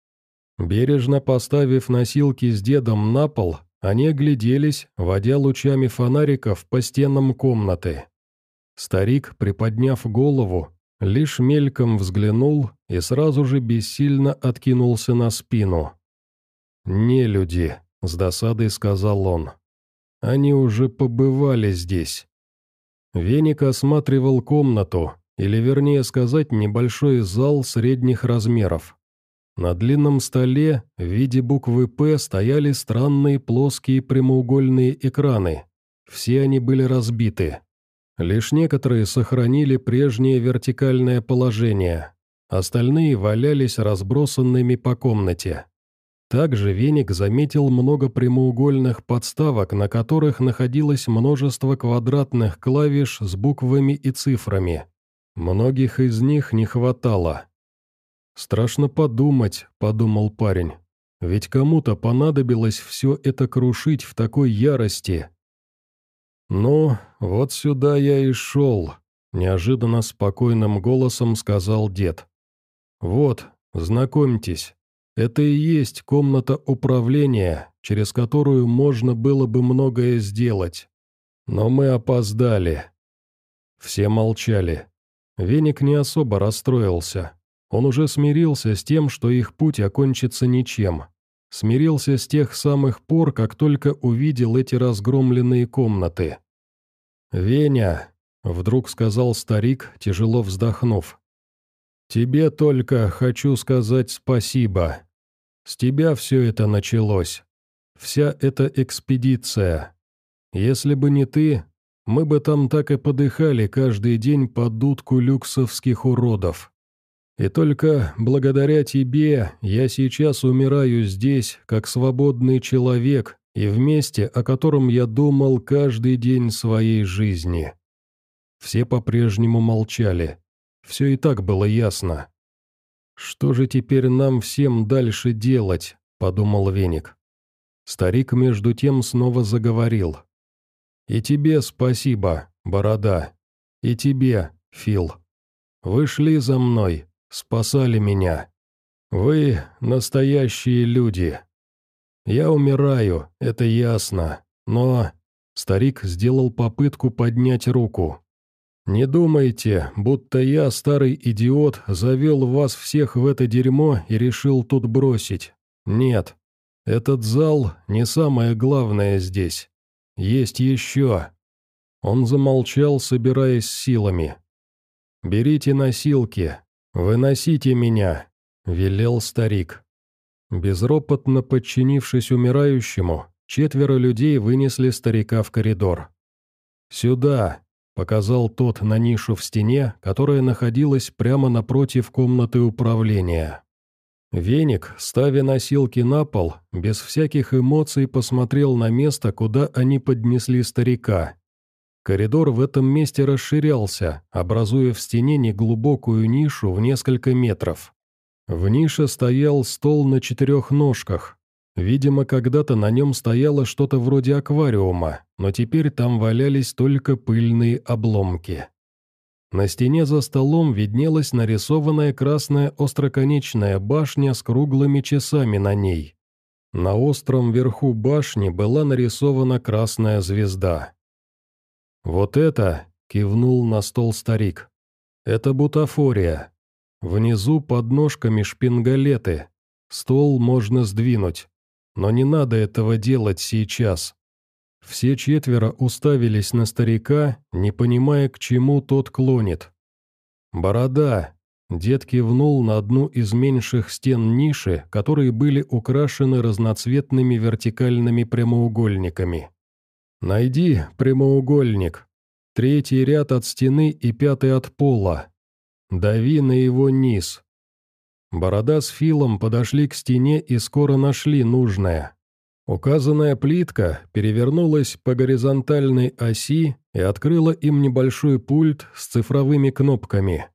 Бережно поставив носилки с дедом на пол, они огляделись, водя лучами фонариков по стенам комнаты. Старик, приподняв голову, лишь мельком взглянул и сразу же бессильно откинулся на спину. «Нелюди», — с досадой сказал он. «Они уже побывали здесь». Веник осматривал комнату, или вернее сказать, небольшой зал средних размеров. На длинном столе в виде буквы «П» стояли странные плоские прямоугольные экраны. Все они были разбиты. Лишь некоторые сохранили прежнее вертикальное положение, остальные валялись разбросанными по комнате. Также Веник заметил много прямоугольных подставок, на которых находилось множество квадратных клавиш с буквами и цифрами. Многих из них не хватало. «Страшно подумать», — подумал парень, — «ведь кому-то понадобилось все это крушить в такой ярости». «Ну, вот сюда я и шел», — неожиданно спокойным голосом сказал дед. «Вот, знакомьтесь. Это и есть комната управления, через которую можно было бы многое сделать. Но мы опоздали». Все молчали. Веник не особо расстроился. Он уже смирился с тем, что их путь окончится ничем. Смирился с тех самых пор, как только увидел эти разгромленные комнаты. «Веня», — вдруг сказал старик, тяжело вздохнув, — «тебе только хочу сказать спасибо. С тебя все это началось. Вся эта экспедиция. Если бы не ты, мы бы там так и подыхали каждый день под дудку люксовских уродов. И только благодаря тебе я сейчас умираю здесь, как свободный человек, и в месте, о котором я думал каждый день своей жизни». Все по-прежнему молчали. Все и так было ясно. «Что же теперь нам всем дальше делать?» – подумал Веник. Старик между тем снова заговорил. «И тебе спасибо, Борода. И тебе, Фил. Вы шли за мной, спасали меня. Вы настоящие люди. Я умираю, это ясно, но...» Старик сделал попытку поднять руку. «Не думайте, будто я, старый идиот, завел вас всех в это дерьмо и решил тут бросить. Нет, этот зал не самое главное здесь. Есть еще». Он замолчал, собираясь силами. «Берите носилки, выносите меня», — велел старик. Безропотно подчинившись умирающему, четверо людей вынесли старика в коридор. «Сюда», — показал тот на нишу в стене, которая находилась прямо напротив комнаты управления. Веник, ставя носилки на пол, без всяких эмоций посмотрел на место, куда они поднесли старика. Коридор в этом месте расширялся, образуя в стене неглубокую нишу в несколько метров. В нише стоял стол на четырех ножках. Видимо, когда-то на нем стояло что-то вроде аквариума, но теперь там валялись только пыльные обломки. На стене за столом виднелась нарисованная красная остроконечная башня с круглыми часами на ней. На остром верху башни была нарисована красная звезда. «Вот это», — кивнул на стол старик, — «это бутафория. Внизу под ножками шпингалеты. Стол можно сдвинуть. Но не надо этого делать сейчас». Все четверо уставились на старика, не понимая, к чему тот клонит. «Борода», — дед кивнул на одну из меньших стен ниши, которые были украшены разноцветными вертикальными прямоугольниками. «Найди прямоугольник. Третий ряд от стены и пятый от пола. Дави на его низ». Борода с Филом подошли к стене и скоро нашли нужное. Указанная плитка перевернулась по горизонтальной оси и открыла им небольшой пульт с цифровыми кнопками.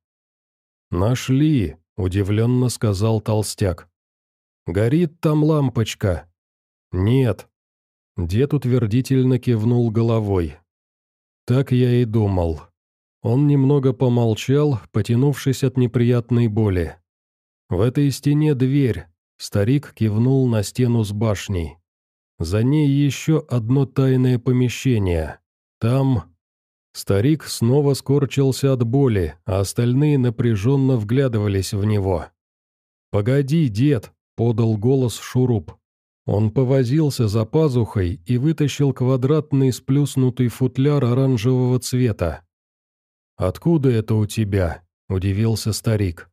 «Нашли», — удивленно сказал толстяк. «Горит там лампочка?» «Нет». Дед утвердительно кивнул головой. «Так я и думал». Он немного помолчал, потянувшись от неприятной боли. «В этой стене дверь», — старик кивнул на стену с башней. «За ней еще одно тайное помещение. Там...» Старик снова скорчился от боли, а остальные напряженно вглядывались в него. «Погоди, дед», — подал голос Шуруп. Он повозился за пазухой и вытащил квадратный сплюснутый футляр оранжевого цвета. «Откуда это у тебя?» — удивился старик.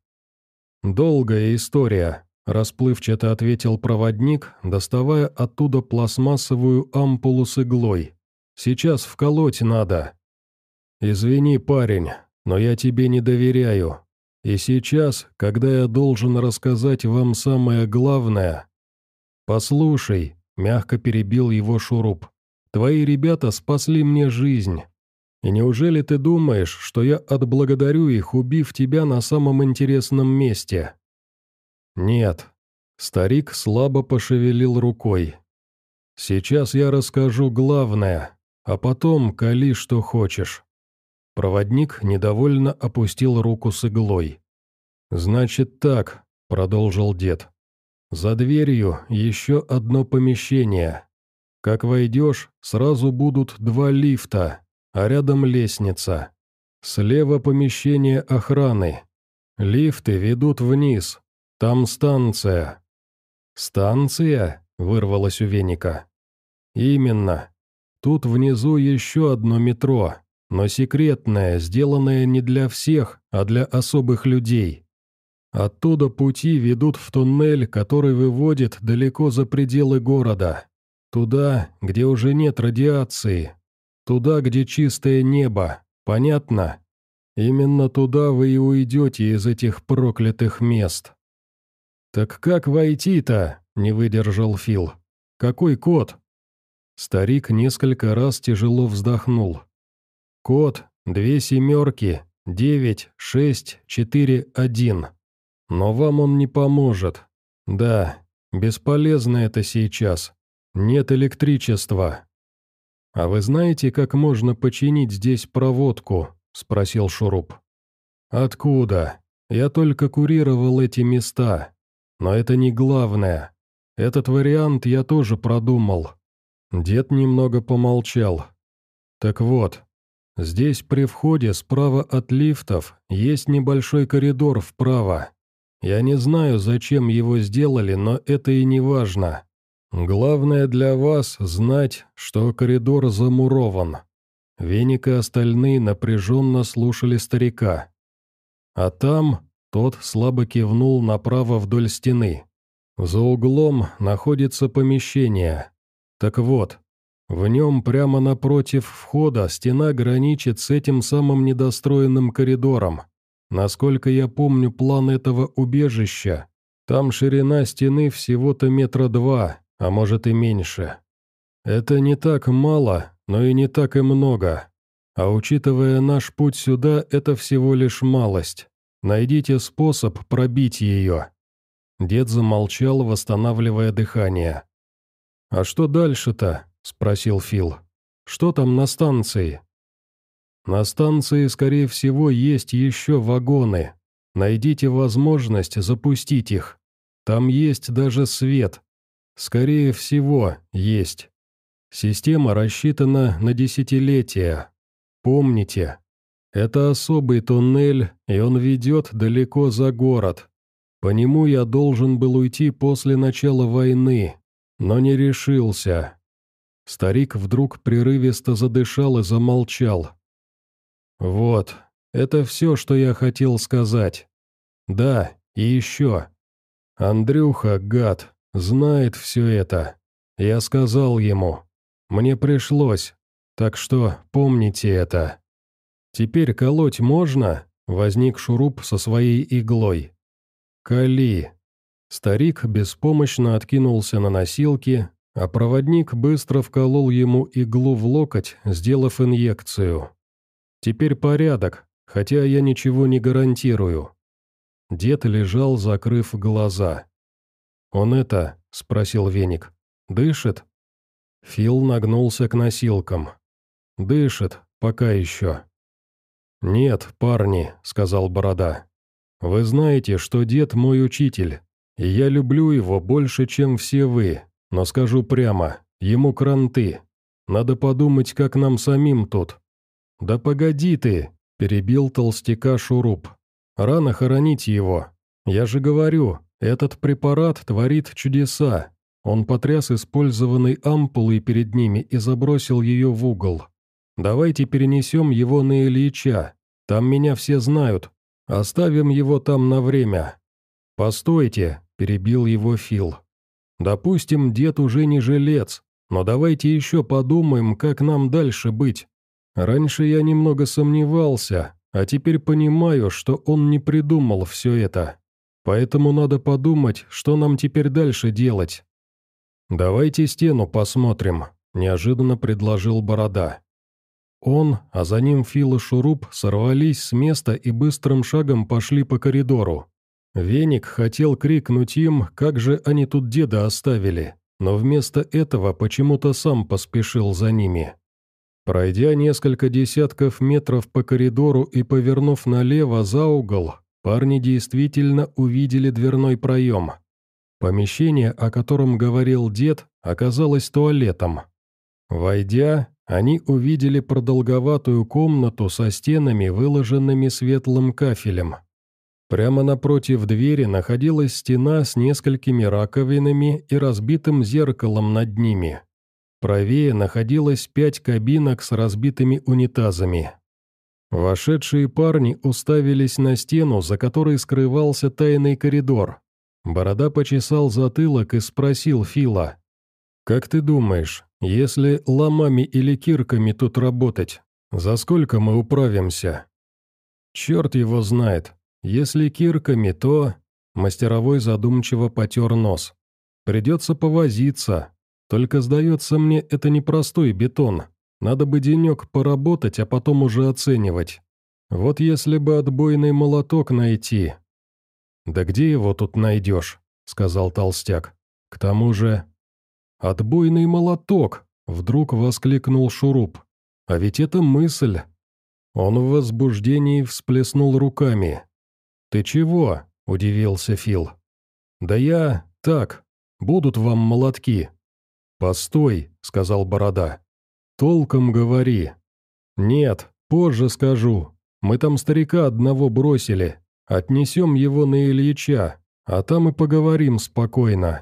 «Долгая история», — расплывчато ответил проводник, доставая оттуда пластмассовую ампулу с иглой. «Сейчас вколоть надо». «Извини, парень, но я тебе не доверяю. И сейчас, когда я должен рассказать вам самое главное...» «Послушай», — мягко перебил его Шуруп, — «твои ребята спасли мне жизнь. И неужели ты думаешь, что я отблагодарю их, убив тебя на самом интересном месте?» «Нет». Старик слабо пошевелил рукой. «Сейчас я расскажу главное, а потом кали что хочешь». Проводник недовольно опустил руку с иглой. «Значит так», — продолжил дед. «За дверью еще одно помещение. Как войдешь, сразу будут два лифта, а рядом лестница. Слева помещение охраны. Лифты ведут вниз. Там станция». «Станция?» — вырвалось у Веника. «Именно. Тут внизу еще одно метро, но секретное, сделанное не для всех, а для особых людей. Оттуда пути ведут в туннель, который выводит далеко за пределы города. Туда, где уже нет радиации. Туда, где чистое небо. Понятно? Именно туда вы и уйдете из этих проклятых мест». «Так как войти-то?» — не выдержал Фил. «Какой код?» Старик несколько раз тяжело вздохнул. «Код две семерки, девять, шесть, четыре, один. Но вам он не поможет. Да, бесполезно это сейчас. Нет электричества». «А вы знаете, как можно починить здесь проводку?» — спросил Шуруп. «Откуда? Я только курировал эти места. Но это не главное. Этот вариант я тоже продумал». Дед немного помолчал. «Так вот, здесь при входе справа от лифтов есть небольшой коридор вправо. Я не знаю, зачем его сделали, но это и не важно. Главное для вас знать, что коридор замурован». Веник и остальные напряженно слушали старика. «А там...» — тот слабо кивнул направо вдоль стены. «За углом находится помещение. Так вот, в нем прямо напротив входа стена граничит с этим самым недостроенным коридором. Насколько я помню план этого убежища, там ширина стены всего-то метра два, а может и меньше. Это не так мало, но и не так и много. А учитывая наш путь сюда, это всего лишь малость. Найдите способ пробить ее. Дед замолчал, восстанавливая дыхание. «А что дальше-то?» – спросил Фил. «Что там на станции?» «На станции, скорее всего, есть еще вагоны. Найдите возможность запустить их. Там есть даже свет. Скорее всего, есть. Система рассчитана на десятилетия. Помните, это особый туннель, и он ведет далеко за город. По нему я должен был уйти после начала войны, но не решился». Старик вдруг прерывисто задышал и замолчал. «Вот, это все, что я хотел сказать. Да, и еще. Андрюха, гад, знает все это. Я сказал ему. Мне пришлось, так что помните это. Теперь колоть можно?» Возник Шуруп со своей иглой. «Кали». Старик беспомощно откинулся на носилки, а проводник быстро вколол ему иглу в локоть, сделав инъекцию. «Теперь порядок, хотя я ничего не гарантирую». Дед лежал, закрыв глаза. «Он это?» – спросил Веник. «Дышит?» Фил нагнулся к носилкам. «Дышит, пока еще». «Нет, парни», – сказал Борода. «Вы знаете, что дед мой учитель, и я люблю его больше, чем все вы, но скажу прямо, ему кранты. Надо подумать, как нам самим тут». «Да погоди ты», – перебил толстяка Шуруп. «Рано хоронить его. Я же говорю, этот препарат творит чудеса». Он потряс использованной ампулой перед ними и забросил ее в угол. «Давайте перенесем его на Ильича. Там меня все знают. Оставим его там на время». «Постойте», – перебил его Фил. «Допустим, дед уже не жилец, но давайте еще подумаем, как нам дальше быть. Раньше я немного сомневался, а теперь понимаю, что он не придумал все это. Поэтому надо подумать, что нам теперь дальше делать». «Давайте стену посмотрим», – неожиданно предложил Борода. Он, а за ним Фил и Шуруп сорвались с места и быстрым шагом пошли по коридору. Веник хотел крикнуть им, как же они тут деда оставили, но вместо этого почему-то сам поспешил за ними. Пройдя несколько десятков метров по коридору и повернув налево за угол, парни действительно увидели дверной проем. Помещение, о котором говорил дед, оказалось туалетом. Войдя, они увидели продолговатую комнату со стенами, выложенными светлым кафелем. Прямо напротив двери находилась стена с несколькими раковинами и разбитым зеркалом над ними. Правее находилось пять кабинок с разбитыми унитазами. Вошедшие парни уставились на стену, за которой скрывался тайный коридор. Борода почесал затылок и спросил Фила. «Как ты думаешь, если ломами или кирками тут работать, за сколько мы управимся?» «Черт его знает. Если кирками, то...» Мастеровой задумчиво потер нос. «Придется повозиться. Только, сдается мне, это непростой бетон. Надо бы денек поработать, а потом уже оценивать. Вот если бы отбойный молоток найти...» «Да где его тут найдешь?» — сказал толстяк. «К тому же...» «Отбойный молоток!» — вдруг воскликнул Шуруп. «А ведь это мысль!» Он в возбуждении всплеснул руками. «Ты чего?» — удивился Фил. «Да я... так. Будут вам молотки». «Постой», — сказал Борода. «Толком говори». «Нет, позже скажу. Мы там старика одного бросили. Отнесем его на Ильича, а там и поговорим спокойно».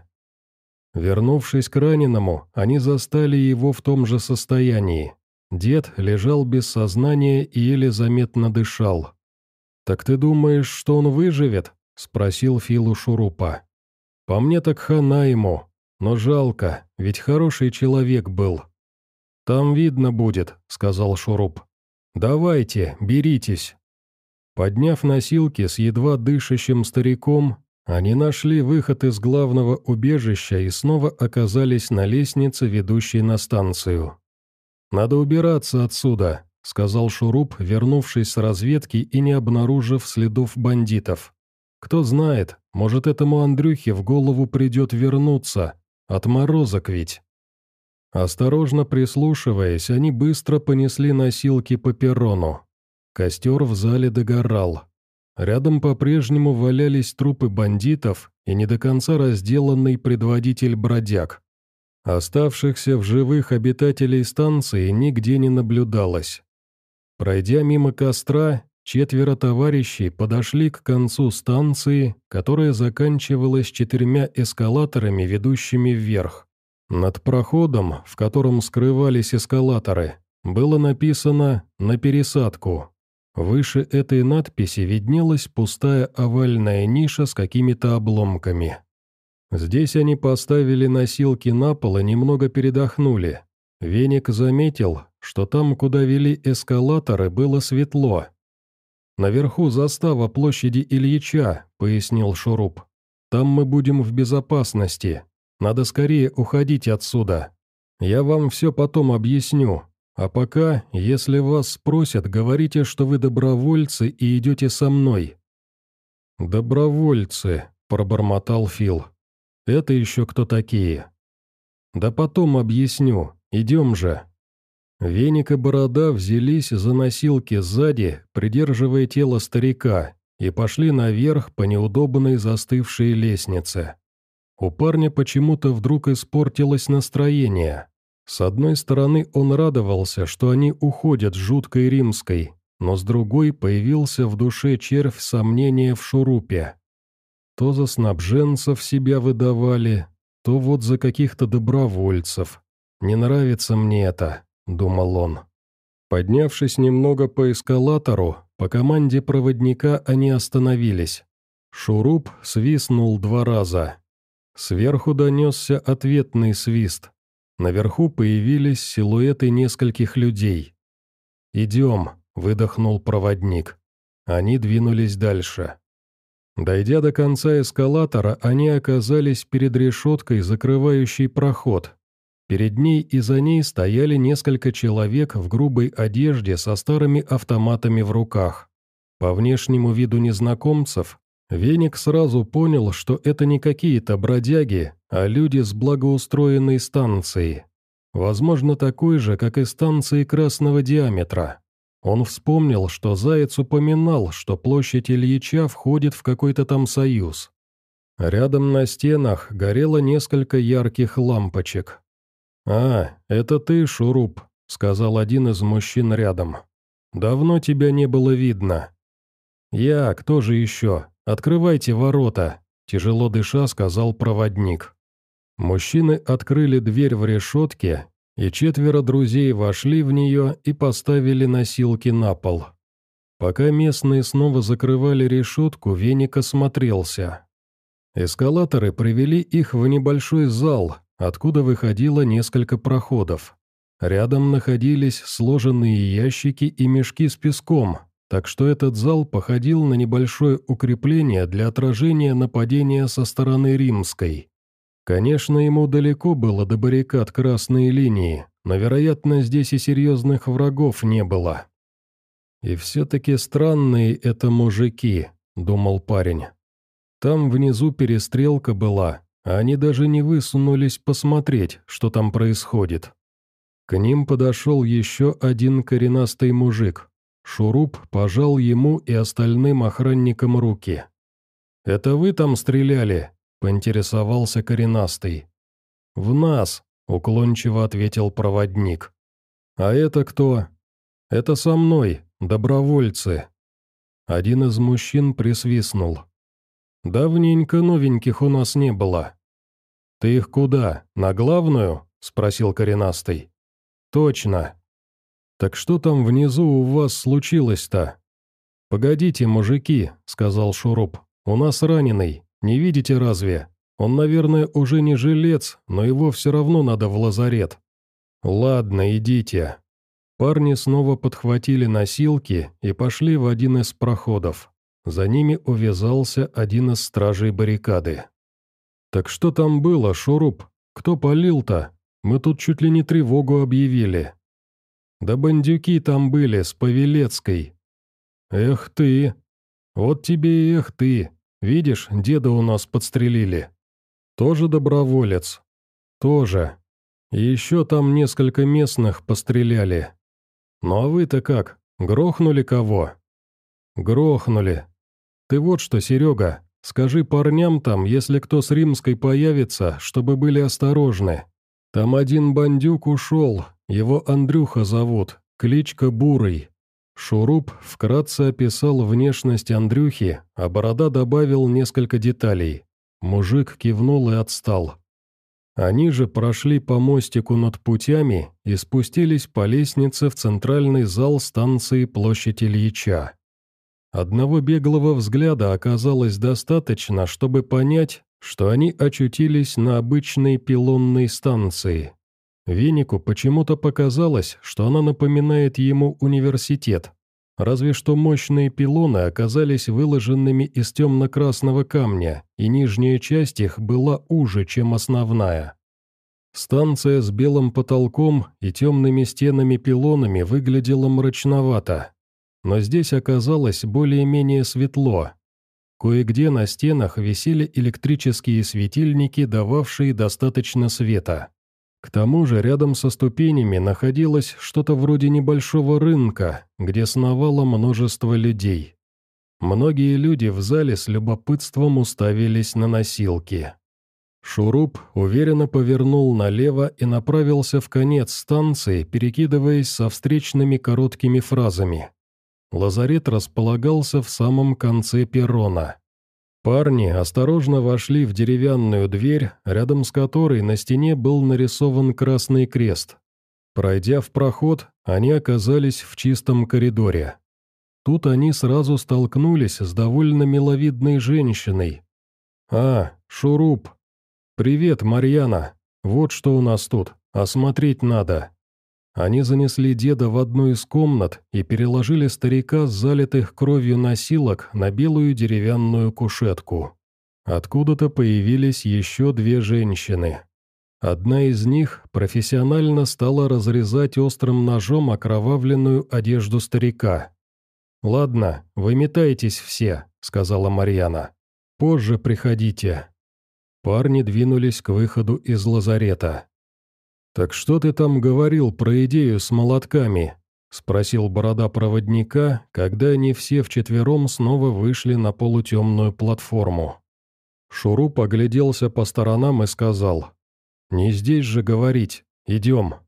Вернувшись к раненому, они застали его в том же состоянии. Дед лежал без сознания и еле заметно дышал. «Так ты думаешь, что он выживет?» – спросил Фил у Шурупа. «По мне так хана ему, но жалко, ведь хороший человек был». «Там видно будет», – сказал Шуруп. «Давайте, беритесь». Подняв носилки с едва дышащим стариком, они нашли выход из главного убежища и снова оказались на лестнице, ведущей на станцию. «Надо убираться отсюда», — сказал Шуруп, вернувшись с разведки и не обнаружив следов бандитов. Кто знает, может, этому Андрюхе в голову придет вернуться. Отморозок ведь». Осторожно прислушиваясь, они быстро понесли носилки по перрону. Костер в зале догорал. Рядом по-прежнему валялись трупы бандитов и не до конца разделанный предводитель бродяг. Оставшихся в живых обитателей станции нигде не наблюдалось. Пройдя мимо костра, четверо товарищей подошли к концу станции, которая заканчивалась четырьмя эскалаторами, ведущими вверх. Над проходом, в котором скрывались эскалаторы, было написано «На пересадку». Выше этой надписи виднелась пустая овальная ниша с какими-то обломками. Здесь они поставили носилки на пол и немного передохнули. Веник заметил, что там, куда вели эскалаторы, было светло. «Наверху застава площади Ильича», — пояснил Шуруп. «Там мы будем в безопасности. Надо скорее уходить отсюда. Я вам все потом объясню. А пока, если вас спросят, говорите, что вы добровольцы и идете со мной». «Добровольцы», — пробормотал Фил. «Это еще кто такие?» «Да потом объясню. Идем же». Веник и Борода взялись за носилки сзади, придерживая тело старика, и пошли наверх по неудобной застывшей лестнице. У парня почему-то вдруг испортилось настроение. С одной стороны, он радовался, что они уходят с жуткой римской, но с другой появился в душе червь сомнения в Шурупе. То за снабженцев себя выдавали, то вот за каких-то добровольцев. «Не нравится мне это», — думал он. Поднявшись немного по эскалатору, по команде проводника они остановились. Шуруп свистнул два раза. Сверху донесся ответный свист. Наверху появились силуэты нескольких людей. «Идем», — выдохнул проводник. Они двинулись дальше. Дойдя до конца эскалатора, они оказались перед решеткой, закрывающей проход. Перед ней и за ней стояли несколько человек в грубой одежде со старыми автоматами в руках. По внешнему виду незнакомцев, Веник сразу понял, что это не какие-то бродяги, а люди с благоустроенной станции. Возможно, такой же, как и станции красного диаметра. Он вспомнил, что Заяц упоминал, что площадь Ильича входит в какой-то там союз. Рядом на стенах горело несколько ярких лампочек. «А, это ты, Шуруп», — сказал один из мужчин рядом. «Давно тебя не было видно». «Я, кто же еще? Открывайте ворота», — тяжело дыша сказал проводник. Мужчины открыли дверь в решетке, и четверо друзей вошли в нее и поставили носилки на пол. Пока местные снова закрывали решетку, Веник осмотрелся. Эскалаторы привели их в небольшой зал, откуда выходило несколько проходов. Рядом находились сложенные ящики и мешки с песком, так что этот зал походил на небольшое укрепление для отражения нападения со стороны римской. Конечно, ему далеко было до баррикад красной линии, но, вероятно, здесь и серьезных врагов не было. «И все-таки странные это мужики», — думал парень. «Там внизу перестрелка была, а они даже не высунулись посмотреть, что там происходит». К ним подошел еще один коренастый мужик. Шуруп пожал ему и остальным охранникам руки. «Это вы там стреляли?» — поинтересовался коренастый. «В нас», — уклончиво ответил проводник. «А это кто?» «Это со мной, добровольцы». Один из мужчин присвистнул. «Давненько новеньких у нас не было». «Ты их куда, на главную?» — спросил коренастый. «Точно». «Так что там внизу у вас случилось-то?» «Погодите, мужики», — сказал Шуруп, — «у нас раненый, не видите разве? Он, наверное, уже не жилец, но его все равно надо в лазарет». «Ладно, идите». Парни снова подхватили носилки и пошли в один из проходов. За ними увязался один из стражей баррикады. «Так что там было, Шуруп? Кто палил-то? Мы тут чуть ли не тревогу объявили». «Да бандюки там были, с Павелецкой». «Эх ты! Вот тебе и эх ты! Видишь, деда у нас подстрелили. Тоже доброволец. Тоже. И еще там несколько местных постреляли. Ну а вы-то как, грохнули кого? Грохнули. Ты вот что, Серега, скажи парням там, если кто с Римской появится, чтобы были осторожны. Там один бандюк ушел, его Андрюха зовут, кличка Бурый. Шуруп вкратце описал внешность Андрюхи, а Борода добавил несколько деталей. Мужик кивнул и отстал. Они же прошли по мостику над путями и спустились по лестнице в центральный зал станции Площадь Ильича. Одного беглого взгляда оказалось достаточно, чтобы понять, что они очутились на обычной пилонной станции. Венику почему-то показалось, что она напоминает ему университет, разве что мощные пилоны оказались выложенными из темно-красного камня, и нижняя часть их была уже, чем основная. Станция с белым потолком и темными стенами-пилонами выглядела мрачновато, но здесь оказалось более-менее светло. Кое-где на стенах висели электрические светильники, дававшие достаточно света. К тому же рядом со ступенями находилось что-то вроде небольшого рынка, где сновало множество людей. Многие люди в зале с любопытством уставились на носилки. Шуруп уверенно повернул налево и направился в конец станции, перекидываясь со встречными короткими фразами. Лазарет располагался в самом конце перрона. Парни осторожно вошли в деревянную дверь, рядом с которой на стене был нарисован красный крест. Пройдя в проход, они оказались в чистом коридоре. Тут они сразу столкнулись с довольно миловидной женщиной. «А, Шуруп! Привет, Марьяна! Вот что у нас тут, осмотреть надо!» Они занесли деда в одну из комнат и переложили старика с залитых кровью носилок на белую деревянную кушетку. Откуда-то появились еще две женщины. Одна из них профессионально стала разрезать острым ножом окровавленную одежду старика. «Ладно, выметайтесь все», — сказала Марьяна. «Позже приходите». Парни двинулись к выходу из лазарета. «Так что ты там говорил про идею с молотками?» — спросил Борода проводника, когда они все вчетвером снова вышли на полутемную платформу. Шуруп огляделся по сторонам и сказал: «Не здесь же говорить, идем».